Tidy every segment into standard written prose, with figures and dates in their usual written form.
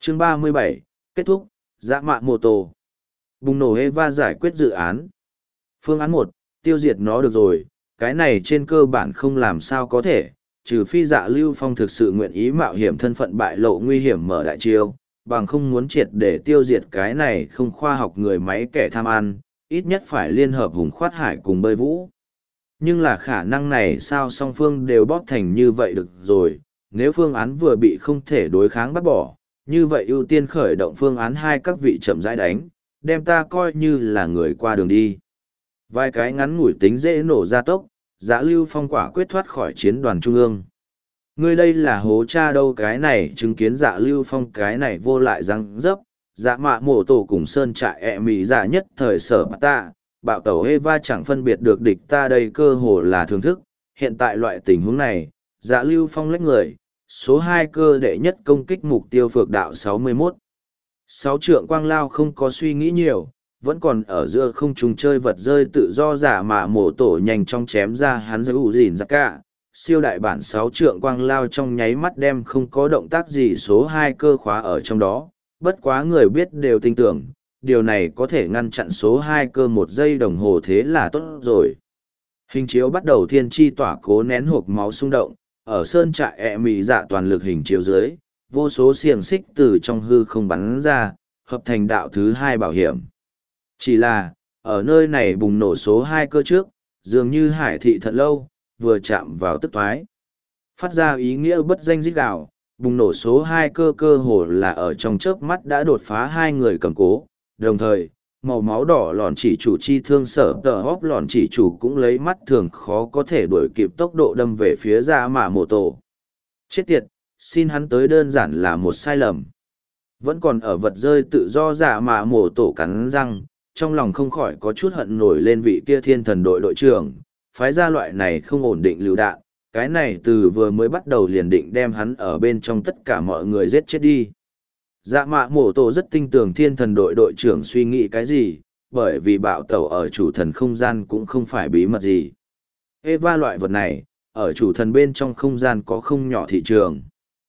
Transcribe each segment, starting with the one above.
Chương 37, kết thúc, dạ mạ mô tô. Bùng nổ Eva giải quyết dự án. Phương án 1, tiêu diệt nó được rồi, cái này trên cơ bản không làm sao có thể, trừ phi Dạ Lưu Phong thực sự nguyện ý mạo hiểm thân phận bại lộ nguy hiểm mở đại chiêu, bằng không muốn triệt để tiêu diệt cái này không khoa học người máy kẻ tham ăn, ít nhất phải liên hợp hùng khoát hải cùng bơi vũ. Nhưng là khả năng này sao song phương đều bóp thành như vậy được rồi, nếu phương án vừa bị không thể đối kháng bắt bỏ, như vậy ưu tiên khởi động phương án 2 các vị chậm rãi đánh, đem ta coi như là người qua đường đi. Vài cái ngắn ngủi tính dễ nổ ra tốc, Dạ Lưu Phong quả quyết thoát khỏi chiến đoàn trung ương. Ngươi đây là hố cha đâu, cái này chứng kiến Dạ Lưu Phong cái này vô lại răng dấp, Dạ Mạ Mổ Tổ cùng sơn trại mị dạ nhất thời sở bát ta, bạo tẩu Eva chẳng phân biệt được địch ta, đây cơ hồ là thưởng thức. Hiện tại loại tình huống này, Dạ Lưu Phong lách người, số 2 cơ đệ nhất công kích mục tiêu phược đạo 61. 6 trượng quang lao không có suy nghĩ nhiều, vẫn còn ở giữa không trung chơi vật rơi tự do Dạ Mạ Mổ Tổ nhanh chóng chém ra hắn giới ủ dìn ra cả. Siêu đại bản 6 trượng quang lao trong nháy mắt đem không có động tác gì số 2 cơ khóa ở trong đó, bất quá người biết đều tin tưởng, điều này có thể ngăn chặn số 2 cơ 1 giây đồng hồ, thế là tốt rồi. Hình chiếu bắt đầu thiên chi tỏa cố nén hộp máu xung động, ở sơn trại mị dạ toàn lực hình chiếu dưới, vô số xiềng xích từ trong hư không bắn ra, hợp thành đạo thứ 2 bảo hiểm. Chỉ là, ở nơi này bùng nổ số 2 cơ trước, dường như hải thị thật lâu, vừa chạm vào tức thoái. Phát ra ý nghĩa bất danh rít gào, bùng nổ số 2 cơ hồ là ở trong chớp mắt đã đột phá 2 người cầm cố, đồng thời, màu máu đỏ lòn chỉ chủ chi thương sở tờ hóp lòn chỉ chủ cũng lấy mắt thường khó có thể đuổi kịp tốc độ đâm về phía Dạ Mạ Mổ Tổ. Chết tiệt, xin hắn tới đơn giản là một sai lầm. Vẫn còn ở vật rơi tự do Dạ Mạ Mổ Tổ cắn răng, trong lòng không khỏi có chút hận nổi lên vị kia thiên thần đội đội trưởng, phái ra loại này không ổn định lựu đạn, cái này từ vừa mới bắt đầu liền định đem hắn ở bên trong tất cả mọi người giết chết đi. Dạ Mạ Mổ Tổ rất tin tưởng thiên thần đội đội trưởng suy nghĩ cái gì, bởi vì bạo tẩu ở chủ thần không gian cũng không phải bí mật gì. Eva loại vật này, ở chủ thần bên trong không gian có không nhỏ thị trường.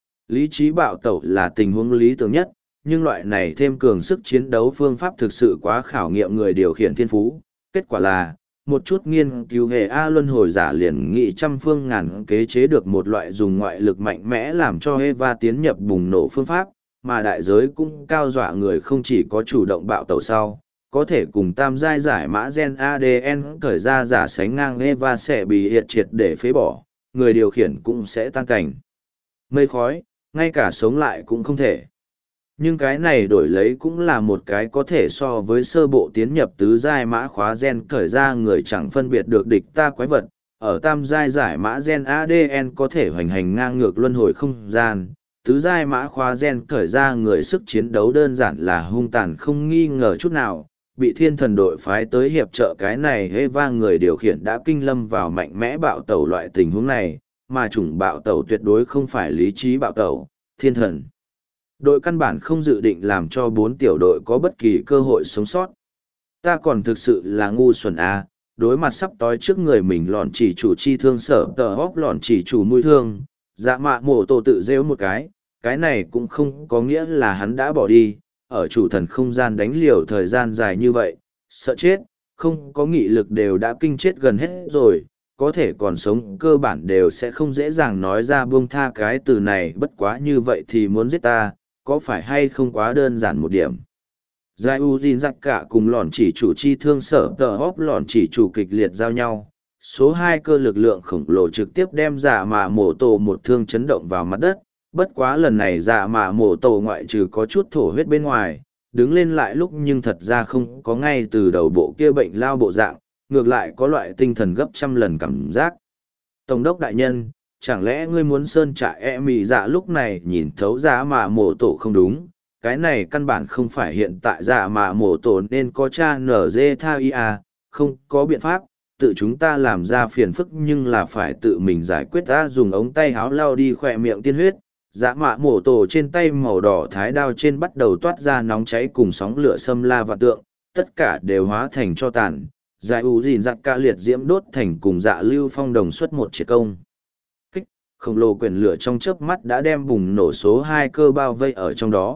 Lý trí bạo tẩu là tình huống lý tưởng nhất, nhưng loại này thêm cường sức chiến đấu phương pháp thực sự quá khảo nghiệm người điều khiển thiên phú. Kết quả là, một chút nghiên cứu hệ A luân hồi giả liền nghị trăm phương ngàn kế chế được một loại dùng ngoại lực mạnh mẽ làm cho Eva tiến nhập bùng nổ phương pháp, mà đại giới cũng cao dọa người, không chỉ có chủ động bạo tẩu sau, có thể cùng tam giai giải mã gen ADN khởi ra giả sánh ngang Eva sẽ bị hiệt triệt để phế bỏ, người điều khiển cũng sẽ tan cảnh. Mây khói, ngay cả sống lại cũng không thể. Nhưng cái này đổi lấy cũng là một cái có thể so với sơ bộ tiến nhập tứ giai mã khóa gen khởi ra người chẳng phân biệt được địch ta quái vật, ở tam giai giải mã gen ADN có thể hoành hành ngang ngược luân hồi không gian, tứ giai mã khóa gen khởi ra người sức chiến đấu đơn giản là hung tàn không nghi ngờ chút nào, bị thiên thần đội phái tới hiệp trợ cái này Eva người điều khiển đã kinh lâm vào mạnh mẽ bạo tẩu loại tình huống này, mà chủng bạo tẩu tuyệt đối không phải lý trí bạo tẩu, thiên thần. Đội căn bản không dự định làm cho 4 tiểu đội có bất kỳ cơ hội sống sót. Ta còn thực sự là ngu xuẩn à, đối mặt sắp tối trước người mình lọn chỉ chủ chi thương sở tờ hóp lọn chỉ chủ mũi thương, Dạ Mạ Mổ Tổ tự rêu một cái này cũng không có nghĩa là hắn đã bỏ đi, ở chủ thần không gian đánh liều thời gian dài như vậy, sợ chết, không có nghị lực đều đã kinh chết gần hết rồi, có thể còn sống cơ bản đều sẽ không dễ dàng nói ra buông tha cái từ này, bất quá như vậy thì muốn giết ta, có phải hay không quá đơn giản một điểm. Giai U Jin giặc cả cùng lòn chỉ chủ chi thương sở tờ hóp lòn chỉ chủ kịch liệt giao nhau, số 2 cơ lực lượng khổng lồ trực tiếp đem Dạ Mạ Mổ Tổ một thương chấn động vào mặt đất, bất quá lần này Dạ Mạ Mổ Tổ ngoại trừ có chút thổ huyết bên ngoài, đứng lên lại lúc nhưng thật ra không có ngay từ đầu bộ kia bệnh lao bộ dạng, ngược lại có loại tinh thần gấp trăm lần cảm giác. Tổng đốc đại nhân, chẳng lẽ ngươi muốn sơn trại mị dạ lúc này nhìn thấu Dạ Mạ Mổ Tổ không đúng, cái này căn bản không phải hiện tại Dạ Mạ Mổ Tổ nên có cha nở dê tha ia, không có biện pháp, tự chúng ta làm ra phiền phức nhưng là phải tự mình giải quyết. Ta dùng ống tay háo lau đi khỏe miệng tiên huyết, Dạ Mạ Mổ Tổ trên tay màu đỏ thái đao trên bắt đầu toát ra nóng cháy cùng sóng lửa xâm la và tượng, tất cả đều hóa thành cho tàn. Giải ủ dìn giặc ca liệt diễm đốt thành cùng Dạ Lưu Phong đồng xuất một triệt công kích khổng lồ quyển lửa trong chớp mắt đã đem bùng nổ số 2 cơ bao vây ở trong đó,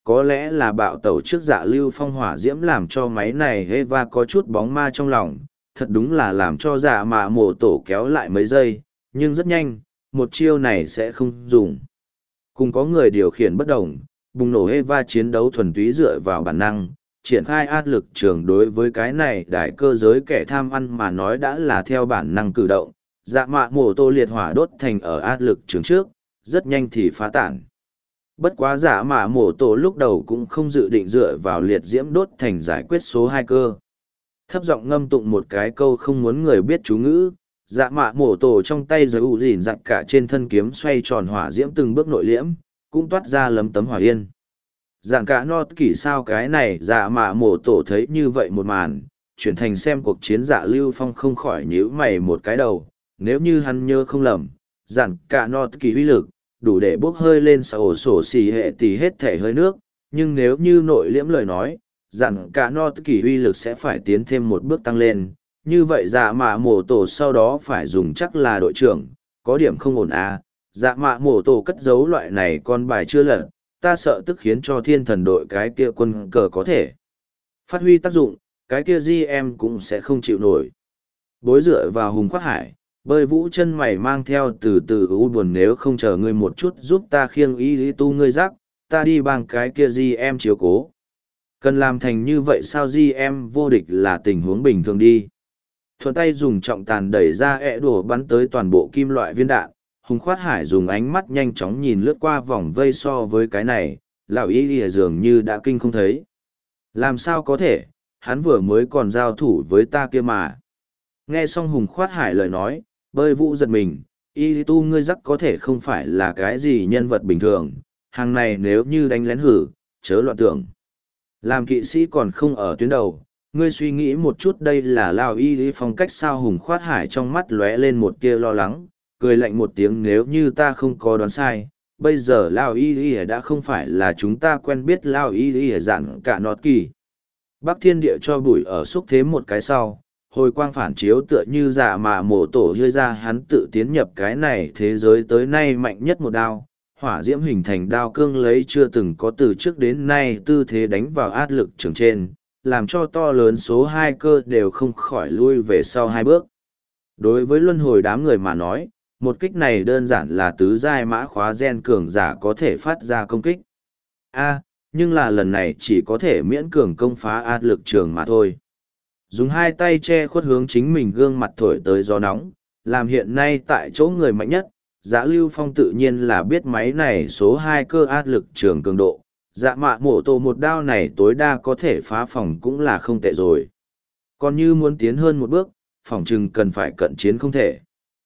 có lẽ là bạo tẩu trước dạ lưu phong hỏa diễm làm cho máy này Eva có chút bóng ma trong lòng, thật đúng là làm cho dạ mạ mổ tổ kéo lại mấy giây, nhưng rất nhanh, một chiêu này sẽ không dùng. Cùng có người điều khiển bất đồng, bùng nổ Eva chiến đấu thuần túy dựa vào bản năng, triển khai áp lực trường đối với cái này đại cơ giới kẻ tham ăn mà nói đã là theo bản năng cử động, dạ mạ mổ tổ liệt hỏa đốt thành ở áp lực trường trước, rất nhanh thì phá tản. Bất quá dạ mạ mổ tổ lúc đầu cũng không dự định dựa vào liệt diễm đốt thành giải quyết số 2 cơ. Thấp giọng ngâm tụng một cái câu không muốn người biết chú ngữ, dạ mạ mổ tổ trong tay giới ủ dỉn dặn cả trên thân kiếm xoay tròn hỏa diễm từng bước nội liễm, cũng toát ra lấm tấm hỏa yên. Dạng cả no kỷ sao cái này dạ mạ mổ tổ thấy như vậy một màn, chuyển thành xem cuộc chiến dạ lưu phong không khỏi nhíu mày một cái đầu, nếu như hắn nhớ không lầm, dạng cả no kỷ uy lực, đủ để bốc hơi lên sổ sổ xì hệ tỷ hết thể hơi nước, nhưng nếu như nội liễm lời nói, dạng cả no kỷ uy lực sẽ phải tiến thêm một bước tăng lên, như vậy dạ mạ mổ tổ sau đó phải dùng chắc là đội trưởng, có điểm không ổn à, dạ mạ mổ tổ cất giấu loại này con bài chưa lật, ta sợ tức khiến cho thiên thần đội cái kia quân cờ có thể phát huy tác dụng, cái kia GM cũng sẽ không chịu nổi. Bối dựa vào hùng khoác hải, bơi vũ chân mày mang theo từ từ u buồn nếu không chờ ngươi một chút giúp ta khiêng y tu ngươi rắc, ta đi bằng cái kia GM chiếu cố. Cần làm thành như vậy sao GM vô địch là tình huống bình thường đi. Thuận tay dùng trọng tàn đẩy ra đùa bắn tới toàn bộ kim loại viên đạn, hùng khoát hải dùng ánh mắt nhanh chóng nhìn lướt qua vòng vây so với cái này, lão y lìa dường như đã kinh không thấy. Làm sao có thể, hắn vừa mới còn giao thủ với ta kia mà. Nghe xong hùng khoát hải lời nói, bơi vũ giật mình, y tu ngươi rắc có thể không phải là cái gì nhân vật bình thường, hàng này nếu như đánh lén hử, chớ loạn tưởng. Làm kỵ sĩ còn không ở tuyến đầu, ngươi suy nghĩ một chút đây là lao y lý phong cách sao hùng khoát hải trong mắt lóe lên một tia lo lắng, cười lạnh một tiếng nếu như ta không có đoán sai, bây giờ lao y lý đã không phải là chúng ta quen biết lao y lý dặn cả nọt kỳ. Bắc thiên địa cho bụi ở xúc thế một cái sau, hồi quang phản chiếu tựa như dạ mà mổ tổ hơi ra hắn tự tiến nhập cái này thế giới tới nay mạnh nhất một đao. Hỏa diễm hình thành đao cương lấy chưa từng có từ trước đến nay tư thế đánh vào áp lực trường trên, làm cho to lớn số 2 cơ đều không khỏi lui về sau 2 bước. Đối với luân hồi đám người mà nói, một kích này đơn giản là tứ giai mã khóa gen cường giả có thể phát ra công kích. Nhưng là lần này chỉ có thể miễn cường công phá áp lực trường mà thôi. Dùng hai tay che khuất hướng chính mình gương mặt thổi tới gió nóng, làm hiện nay tại chỗ người mạnh nhất. Dạ lưu phong tự nhiên là biết máy này số 2 cơ áp lực trường cường độ, dạ mạ mổ tổ một đao này tối đa có thể phá phòng cũng là không tệ rồi. Còn như muốn tiến hơn một bước, phòng chừng cần phải cận chiến không thể.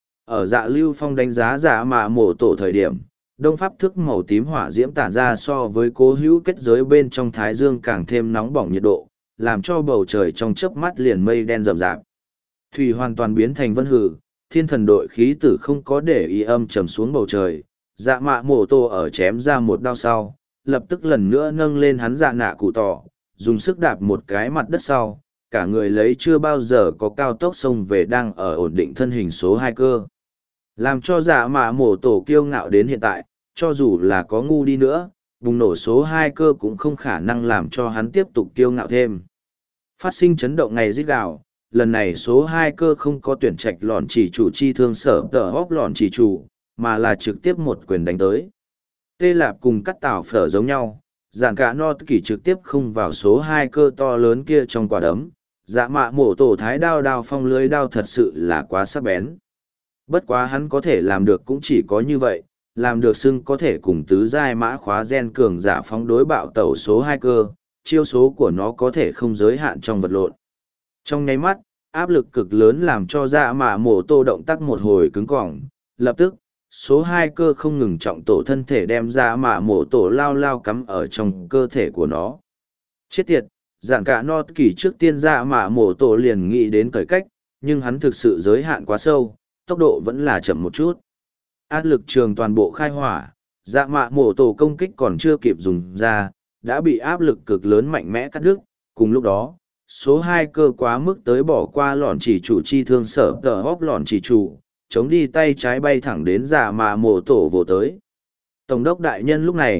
Ở dạ lưu phong đánh giá dạ mạ mổ tổ thời điểm, đông pháp thức màu tím hỏa diễm tản ra so với cố hữu kết giới bên trong thái dương càng thêm nóng bỏng nhiệt độ, làm cho bầu trời trong chớp mắt liền mây đen rậm rạp. Thủy hoàn toàn biến thành vân hử. Thiên thần đội khí tử không có để ý âm trầm xuống bầu trời, dạ mạ mổ tổ ở chém ra một đao sau, lập tức lần nữa nâng lên hắn dạ nạ cụ tỏ, dùng sức đạp một cái mặt đất sau, cả người lấy chưa bao giờ có cao tốc xông về đang ở ổn định thân hình số 2 cơ. Làm cho dạ mạ mổ tổ kiêu ngạo đến hiện tại, cho dù là có ngu đi nữa, bùng nổ số 2 cơ cũng không khả năng làm cho hắn tiếp tục kiêu ngạo thêm. Phát sinh chấn động ngày rít gào. Lần này số 2 cơ không có tuyển trạch lọn chỉ chủ chi thương sở tờ hóp lọn chỉ chủ, mà là trực tiếp một quyền đánh tới. Tê Lạp cùng cắt tảo phở giống nhau, giản cả no kỳ trực tiếp không vào số 2 cơ to lớn kia trong quả đấm. Dạ mạ mổ tổ thái đao phong lưới đao thật sự là quá sắc bén. Bất quá hắn có thể làm được cũng chỉ có như vậy, làm được xưng có thể cùng tứ giai mã khóa gen cường giả phóng đối bạo tẩu số 2 cơ, chiêu số của nó có thể không giới hạn trong vật lộn. Trong nháy mắt, áp lực cực lớn làm cho dạ mạ mổ tổ động tác một hồi cứng cỏng, lập tức, số 2 cơ không ngừng trọng tổ thân thể đem dạ mạ mổ tổ lao cắm ở trong cơ thể của nó. Chết tiệt, giản cả no kỳ trước tiên dạ mạ mổ tổ liền nghĩ đến cởi cách, nhưng hắn thực sự giới hạn quá sâu, tốc độ vẫn là chậm một chút. Áp lực trường toàn bộ khai hỏa, dạ mạ mổ tổ công kích còn chưa kịp dùng ra, đã bị áp lực cực lớn mạnh mẽ cắt đứt, cùng lúc đó. Số 2 cơ quá mức tới bỏ qua lọn chỉ chủ chi thương sở tờ hóp lọn chỉ chủ, chống đi tay trái bay thẳng đến dạ mạ mổ tổ vồ tới. Tổng đốc đại nhân lúc này,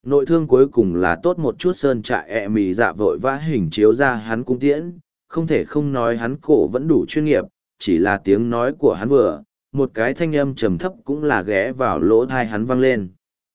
Nội thương cuối cùng là tốt một chút. Sơn Trại ẹ mì dạ vội vã hình chiếu ra hắn cung tiễn, không thể không nói hắn cổ vẫn đủ chuyên nghiệp, chỉ là tiếng nói của hắn vừa, một cái thanh âm trầm thấp cũng là ghé vào lỗ thai hắn vang lên.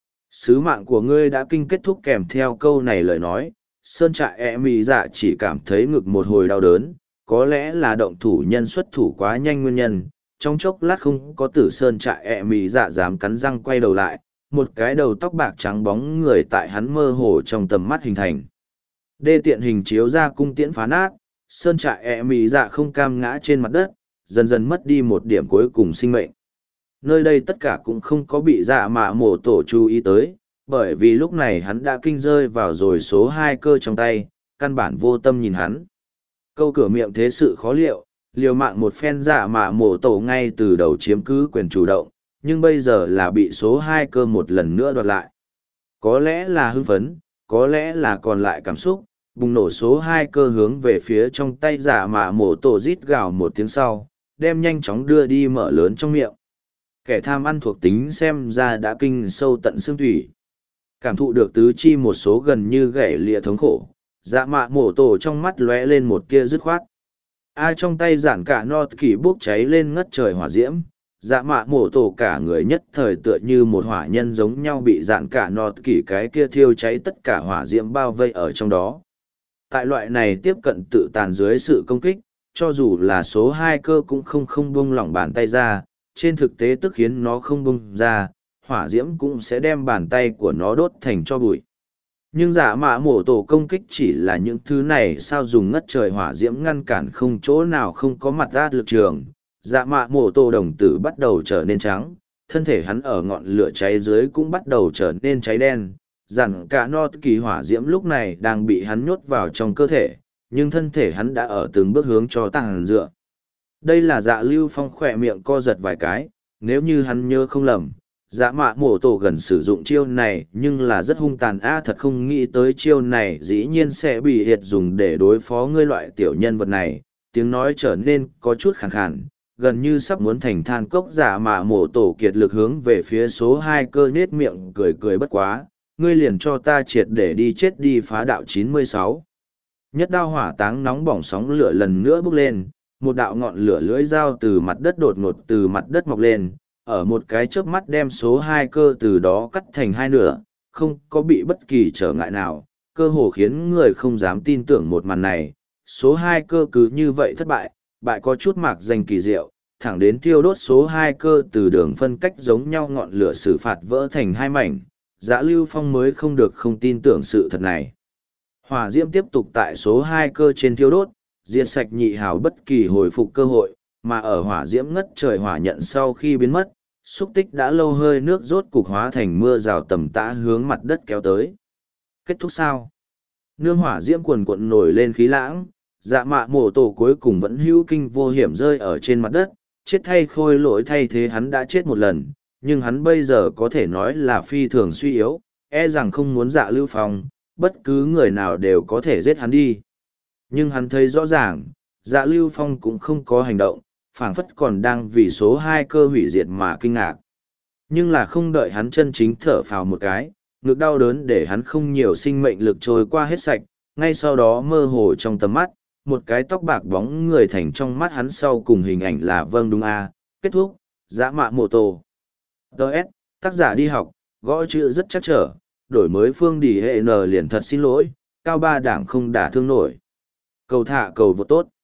Sứ mạng của ngươi đã kinh kết thúc. Kèm theo câu này lời nói, Sơn Trại ẹ mì dạ chỉ cảm thấy ngực một hồi đau đớn, có lẽ là động thủ nhân xuất thủ quá nhanh nguyên nhân. Trong chốc lát không có tử, Sơn Trại ẹ mì dạ dám cắn răng quay đầu lại, một cái đầu tóc bạc trắng bóng người tại hắn mơ hồ trong tầm mắt hình thành. Đê tiện hình chiếu ra cung tiễn phá nát, Sơn Trại ẹ mì dạ không cam ngã trên mặt đất, dần dần mất đi một điểm cuối cùng sinh mệnh. Nơi đây tất cả cũng không có bị dạ mạ mổ tổ chú ý tới, bởi vì lúc này hắn đã kinh rơi vào rồi số 2 cơ trong tay, căn bản vô tâm nhìn hắn. Câu cửa miệng thế sự khó liệu, liều mạng một phen dạ mạ mổ tổ ngay từ đầu chiếm cứ quyền chủ động, nhưng bây giờ là bị số 2 cơ một lần nữa đoạt lại. Có lẽ là hưng phấn, có lẽ là còn lại cảm xúc, bùng nổ số 2 cơ hướng về phía trong tay dạ mạ mổ tổ rít gào một tiếng sau, đem nhanh chóng đưa đi mở lớn trong miệng. Kẻ tham ăn thuộc tính xem ra đã kinh sâu tận xương thủy. Cảm thụ được tứ chi một số gần như gãy lìa thống khổ, dạ mạ mổ tổ trong mắt lóe lên một tia dứt khoát. Trong tay giản cả no kỳ bốc cháy lên ngất trời hỏa diễm, dạ mạ mổ tổ cả người nhất thời tựa như một hỏa nhân giống nhau bị giản cả no kỳ cái kia thiêu cháy tất cả hỏa diễm bao vây ở trong đó. Tại loại này tiếp cận tự tàn dưới sự công kích, cho dù là số 2 cơ cũng không buông lỏng bàn tay ra, trên thực tế tức khiến nó không buông ra, hỏa diễm cũng sẽ đem bàn tay của nó đốt thành cho bụi. Nhưng giả mạ mổ tổ công kích chỉ là những thứ này sao dùng ngất trời hỏa diễm ngăn cản không chỗ nào không có mặt ra lực trường. Dạ mạ mổ tổ đồng tử bắt đầu trở nên trắng, thân thể hắn ở ngọn lửa cháy dưới cũng bắt đầu trở nên cháy đen. Dặn cả no kỳ hỏa diễm lúc này đang bị hắn nhốt vào trong cơ thể, nhưng thân thể hắn đã ở từng bước hướng cho tàng dựa. Đây là Dạ Lưu Phong khỏe miệng co giật vài cái, nếu như hắn nhớ không lầm, dạ mạ mổ tổ gần sử dụng chiêu này nhưng là rất hung tàn. Thật không nghĩ tới chiêu này dĩ nhiên sẽ bị hiệt dùng để đối phó ngươi loại tiểu nhân vật này. Tiếng nói trở nên có chút khàn khàn, gần như sắp muốn thành than cốc. Dạ mạ mổ tổ kiệt lực hướng về phía số 2 cơ nết miệng cười cười bất quá, ngươi liền cho ta triệt để đi chết đi. Phá đạo 96. Nhất đao hỏa táng nóng bỏng, sóng lửa lần nữa bốc lên, một đạo ngọn lửa lưỡi dao từ mặt đất đột ngột từ mặt đất mọc lên, ở một cái chớp mắt đem số 2 cơ từ đó cắt thành hai nửa, không có bị bất kỳ trở ngại nào, cơ hồ khiến người không dám tin tưởng một màn này. Số 2 cơ cứ như vậy thất bại, bại có chút mạc danh kỳ diệu, thẳng đến thiêu đốt số 2 cơ từ đường phân cách giống nhau ngọn lửa xử phạt vỡ thành hai mảnh, Dạ Lưu Phong mới không được không tin tưởng sự thật này. Hỏa diễm tiếp tục tại số 2 cơ trên thiêu đốt, diệt sạch nhị hào bất kỳ hồi phục cơ hội, mà ở hỏa diễm ngất trời hỏa nhận sau khi biến mất, xúc tích đã lâu hơi nước rốt cục hóa thành mưa rào tầm tã hướng mặt đất kéo tới. Kết thúc sao? Nương hỏa diễm cuồn cuộn nổi lên khí lãng, dạ mạ mổ tổ cuối cùng vẫn hữu kinh vô hiểm rơi ở trên mặt đất, chết thay khôi lỗi thay thế hắn đã chết một lần, nhưng hắn bây giờ có thể nói là phi thường suy yếu, e rằng không muốn Dạ Lưu Phong, bất cứ người nào đều có thể giết hắn đi. Nhưng hắn thấy rõ ràng, Dạ Lưu Phong cũng không có hành động, phảng phất còn đang vì số 2 cơ hủy diệt mà kinh ngạc. Nhưng là không đợi hắn chân chính thở phào một cái, ngực đau đớn để hắn không nhiều sinh mệnh lực trôi qua hết sạch, ngay sau đó mơ hồ trong tầm mắt, một cái tóc bạc bóng người thành trong mắt hắn sau cùng hình ảnh là vâng đúng kết thúc, Dạ mạ mổ tổ. Đợt, tác giả đi học, gõ chữ rất chắc trở, đổi mới phương đỉ hệ n liền thật xin lỗi, cao ba đảng không đả thương nổi. Cầu thả cầu vô tốt.